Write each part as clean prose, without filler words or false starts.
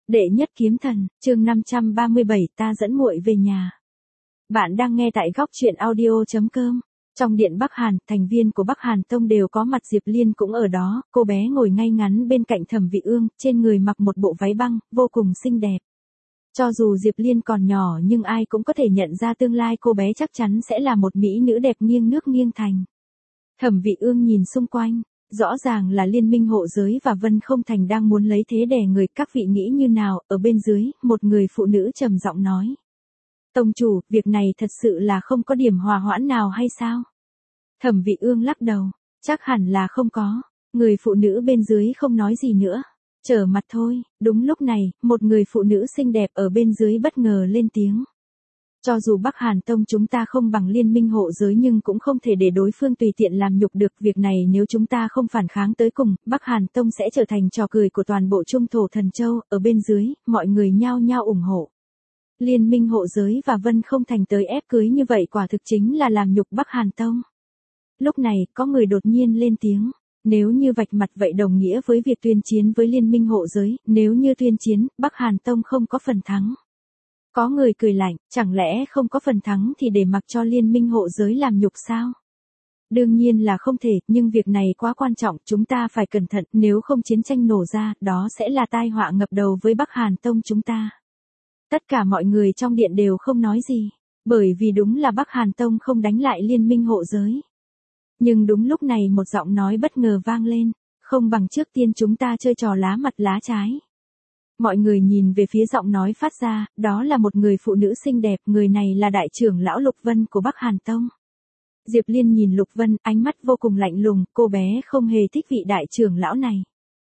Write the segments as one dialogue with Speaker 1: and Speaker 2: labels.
Speaker 1: Đệ nhất kiếm thần, chương 537, ta dẫn muội về nhà. Bạn đang nghe tại góc truyện audio.com. Trong điện Bắc Hàn, thành viên của Bắc Hàn Tông đều có mặt, Diệp Liên cũng ở đó, cô bé ngồi ngay ngắn bên cạnh Thẩm Vị Ương, trên người mặc một bộ váy băng, vô cùng xinh đẹp. Cho dù Diệp Liên còn nhỏ nhưng ai cũng có thể nhận ra tương lai cô bé chắc chắn sẽ là một mỹ nữ đẹp nghiêng nước nghiêng thành. Thẩm Vị Ương nhìn xung quanh. Rõ ràng là Liên minh hộ giới và Vân Không Thành đang muốn lấy thế đè người, các vị nghĩ như nào? Ở bên dưới, một người phụ nữ trầm giọng nói. Tông chủ, việc này thật sự là không có điểm hòa hoãn nào hay sao? Thẩm Vị Ương lắc đầu, chắc hẳn là không có. Người phụ nữ bên dưới không nói gì nữa, trở mặt thôi. Đúng lúc này, một người phụ nữ xinh đẹp ở bên dưới bất ngờ lên tiếng. Cho dù Bắc Hàn Tông chúng ta không bằng Liên minh hộ giới nhưng cũng không thể để đối phương tùy tiện làm nhục được. Việc này nếu chúng ta không phản kháng tới cùng, Bắc Hàn Tông sẽ trở thành trò cười của toàn bộ Trung Thổ Thần Châu. Ở bên dưới, mọi người nhao nhao ủng hộ. Liên minh hộ giới và Vân Không Thành tới ép cưới như vậy quả thực chính là làm nhục Bắc Hàn Tông. Lúc này, có người đột nhiên lên tiếng. Nếu như vạch mặt vậy đồng nghĩa với việc tuyên chiến với Liên minh hộ giới, nếu như tuyên chiến, Bắc Hàn Tông không có phần thắng. Có người cười lạnh, chẳng lẽ không có phần thắng thì để mặc cho Liên minh hộ giới làm nhục sao? Đương nhiên là không thể, nhưng việc này quá quan trọng, chúng ta phải cẩn thận, nếu không chiến tranh nổ ra, đó sẽ là tai họa ngập đầu với Bắc Hàn Tông chúng ta. Tất cả mọi người trong điện đều không nói gì, bởi vì đúng là Bắc Hàn Tông không đánh lại Liên minh hộ giới. Nhưng đúng lúc này một giọng nói bất ngờ vang lên, không bằng trước tiên chúng ta chơi trò lá mặt lá trái. Mọi người nhìn về phía giọng nói phát ra, đó là một người phụ nữ xinh đẹp, người này là đại trưởng lão Lục Vân của Bắc Hàn Tông. Diệp Liên nhìn Lục Vân, ánh mắt vô cùng lạnh lùng, cô bé không hề thích vị đại trưởng lão này.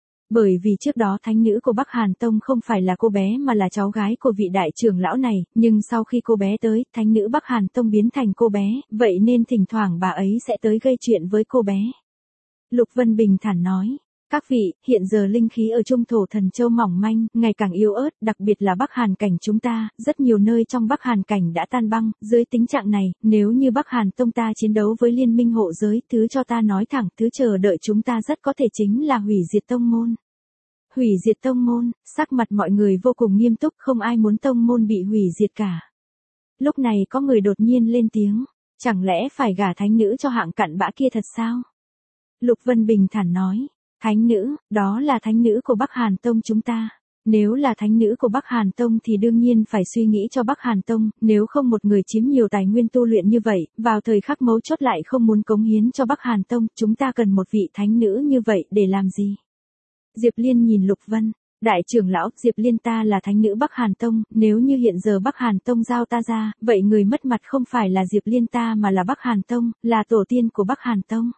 Speaker 1: Bởi vì trước đó thánh nữ của Bắc Hàn Tông không phải là cô bé mà là cháu gái của vị đại trưởng lão này, nhưng sau khi cô bé tới, thánh nữ Bắc Hàn Tông biến thành cô bé, vậy nên thỉnh thoảng bà ấy sẽ tới gây chuyện với cô bé. Lục Vân bình thản nói. Các vị, hiện giờ linh khí ở Trung Thổ Thần Châu mỏng manh, ngày càng yếu ớt, đặc biệt là Bắc Hàn cảnh chúng ta, rất nhiều nơi trong Bắc Hàn cảnh đã tan băng, dưới tình trạng này, nếu như Bắc Hàn Tông ta chiến đấu với Liên minh hộ giới, thứ cho ta nói thẳng, thứ chờ đợi chúng ta rất có thể chính là hủy diệt tông môn. Hủy diệt tông môn, sắc mặt mọi người vô cùng nghiêm túc, không ai muốn tông môn bị hủy diệt cả. Lúc này có người đột nhiên lên tiếng, chẳng lẽ phải gả thánh nữ cho hạng cặn bã kia thật sao? Lục Vân bình thản nói. Thánh nữ, đó là thánh nữ của Bắc Hàn Tông chúng ta. Nếu là thánh nữ của Bắc Hàn Tông thì đương nhiên phải suy nghĩ cho Bắc Hàn Tông, nếu không một người chiếm nhiều tài nguyên tu luyện như vậy, vào thời khắc mấu chốt lại không muốn cống hiến cho Bắc Hàn Tông, chúng ta cần một vị thánh nữ như vậy để làm gì? Diệp Liên nhìn Lục Vân, đại trưởng lão, Diệp Liên ta là thánh nữ Bắc Hàn Tông, nếu như hiện giờ Bắc Hàn Tông giao ta ra, vậy người mất mặt không phải là Diệp Liên ta mà là Bắc Hàn Tông, là tổ tiên của Bắc Hàn Tông.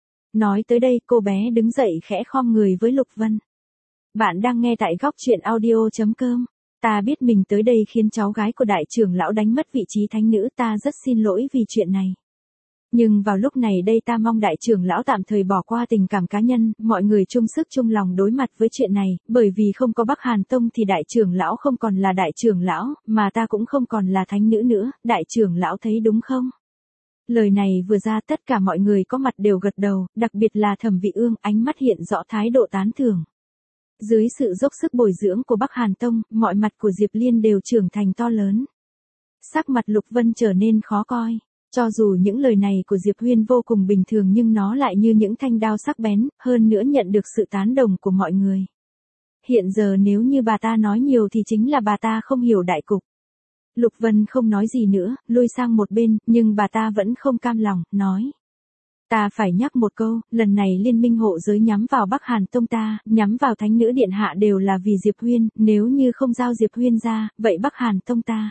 Speaker 1: Nói tới đây, cô bé đứng dậy khẽ khom người với Lục Vân. Bạn đang nghe tại góc truyện audio.com. Ta biết mình tới đây khiến cháu gái của đại trưởng lão đánh mất vị trí thánh nữ, ta rất xin lỗi vì chuyện này. Nhưng vào lúc này đây ta mong đại trưởng lão tạm thời bỏ qua tình cảm cá nhân, mọi người chung sức chung lòng đối mặt với chuyện này, bởi vì không có Bắc Hàn Tông thì đại trưởng lão không còn là đại trưởng lão, mà ta cũng không còn là thánh nữ nữa, đại trưởng lão thấy đúng không? Lời này vừa ra tất cả mọi người có mặt đều gật đầu, đặc biệt là Thẩm Vị Ương, ánh mắt hiện rõ thái độ tán thưởng. Dưới sự dốc sức bồi dưỡng của Bắc Hàn Tông, mọi mặt của Diệp Liên đều trưởng thành to lớn. Sắc mặt Lục Vân trở nên khó coi. Cho dù những lời này của Diệp Huyên vô cùng bình thường nhưng nó lại như những thanh đao sắc bén, hơn nữa nhận được sự tán đồng của mọi người. Hiện giờ nếu như bà ta nói nhiều thì chính là bà ta không hiểu đại cục. Lục Vân không nói gì nữa, lui sang một bên, nhưng bà ta vẫn không cam lòng, nói. Ta phải nhắc một câu, lần này Liên minh hộ giới nhắm vào Bắc Hàn Tông ta, nhắm vào thánh nữ điện hạ đều là vì Diệp Huyên, nếu như không giao Diệp Huyên ra, vậy Bắc Hàn Tông ta.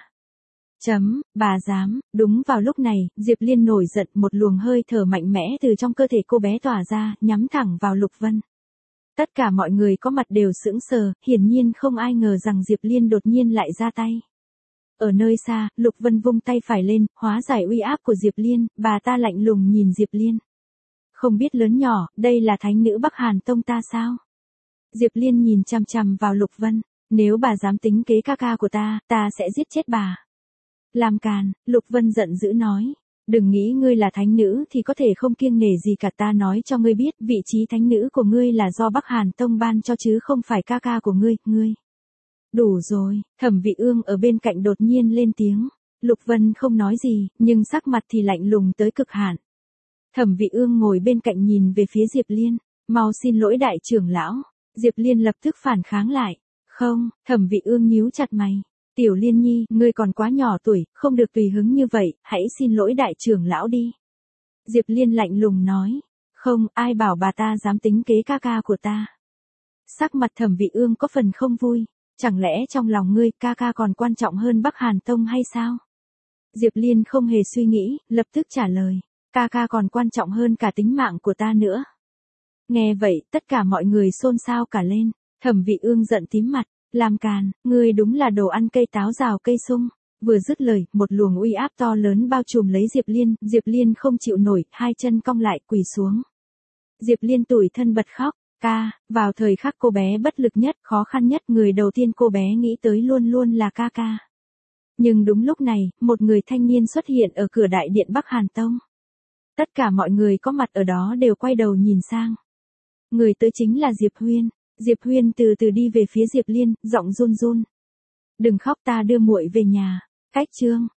Speaker 1: Bà dám, đúng vào lúc này, Diệp Liên nổi giận, một luồng hơi thở mạnh mẽ từ trong cơ thể cô bé tỏa ra, nhắm thẳng vào Lục Vân. Tất cả mọi người có mặt đều sững sờ, hiển nhiên không ai ngờ rằng Diệp Liên đột nhiên lại ra tay. Ở nơi xa, Lục Vân vung tay phải lên, hóa giải uy áp của Diệp Liên, bà ta lạnh lùng nhìn Diệp Liên. Không biết lớn nhỏ, đây là thánh nữ Bắc Hàn Tông ta sao? Diệp Liên nhìn chằm chằm vào Lục Vân, nếu bà dám tính kế ca ca của ta sẽ giết chết bà. Làm càn, Lục Vân giận dữ nói, đừng nghĩ ngươi là thánh nữ thì có thể không kiêng nể gì cả, ta nói cho ngươi biết, vị trí thánh nữ của ngươi là do Bắc Hàn Tông ban cho chứ không phải ca ca của ngươi, ngươi. Đủ rồi, Thẩm Vị Ương ở bên cạnh đột nhiên lên tiếng. Lục Vân không nói gì, nhưng sắc mặt thì lạnh lùng tới cực hạn. Thẩm Vị Ương ngồi bên cạnh nhìn về phía Diệp Liên, mau xin lỗi đại trưởng lão. Diệp Liên lập tức phản kháng lại. Không, Thẩm Vị Ương nhíu chặt mày. Tiểu Liên Nhi, ngươi còn quá nhỏ tuổi, không được tùy hứng như vậy, hãy xin lỗi đại trưởng lão đi. Diệp Liên lạnh lùng nói. Không, ai bảo bà ta dám tính kế ca ca của ta. Sắc mặt Thẩm Vị Ương có phần không vui. Chẳng lẽ trong lòng ngươi ca ca còn quan trọng hơn Bắc Hàn Tông hay sao? Diệp Liên không hề suy nghĩ, lập tức trả lời. Ca ca còn quan trọng hơn cả tính mạng của ta nữa. Nghe vậy, tất cả mọi người xôn xao cả lên. Thẩm Vị Ương giận tím mặt. Làm càn, ngươi đúng là đồ ăn cây táo rào cây sung. Vừa dứt lời, một luồng uy áp to lớn bao trùm lấy Diệp Liên không chịu nổi, hai chân cong lại quỳ xuống. Diệp Liên tủi thân bật khóc. Ca, vào thời khắc cô bé bất lực nhất, khó khăn nhất, người đầu tiên cô bé nghĩ tới luôn luôn là ca ca. Nhưng đúng lúc này, một người thanh niên xuất hiện ở cửa đại điện Bắc Hàn Tông. Tất cả mọi người có mặt ở đó đều quay đầu nhìn sang. Người tới chính là Diệp Huyên. Diệp Huyên từ từ đi về phía Diệp Liên, giọng run run. Đừng khóc, ta đưa muội về nhà. Cách chương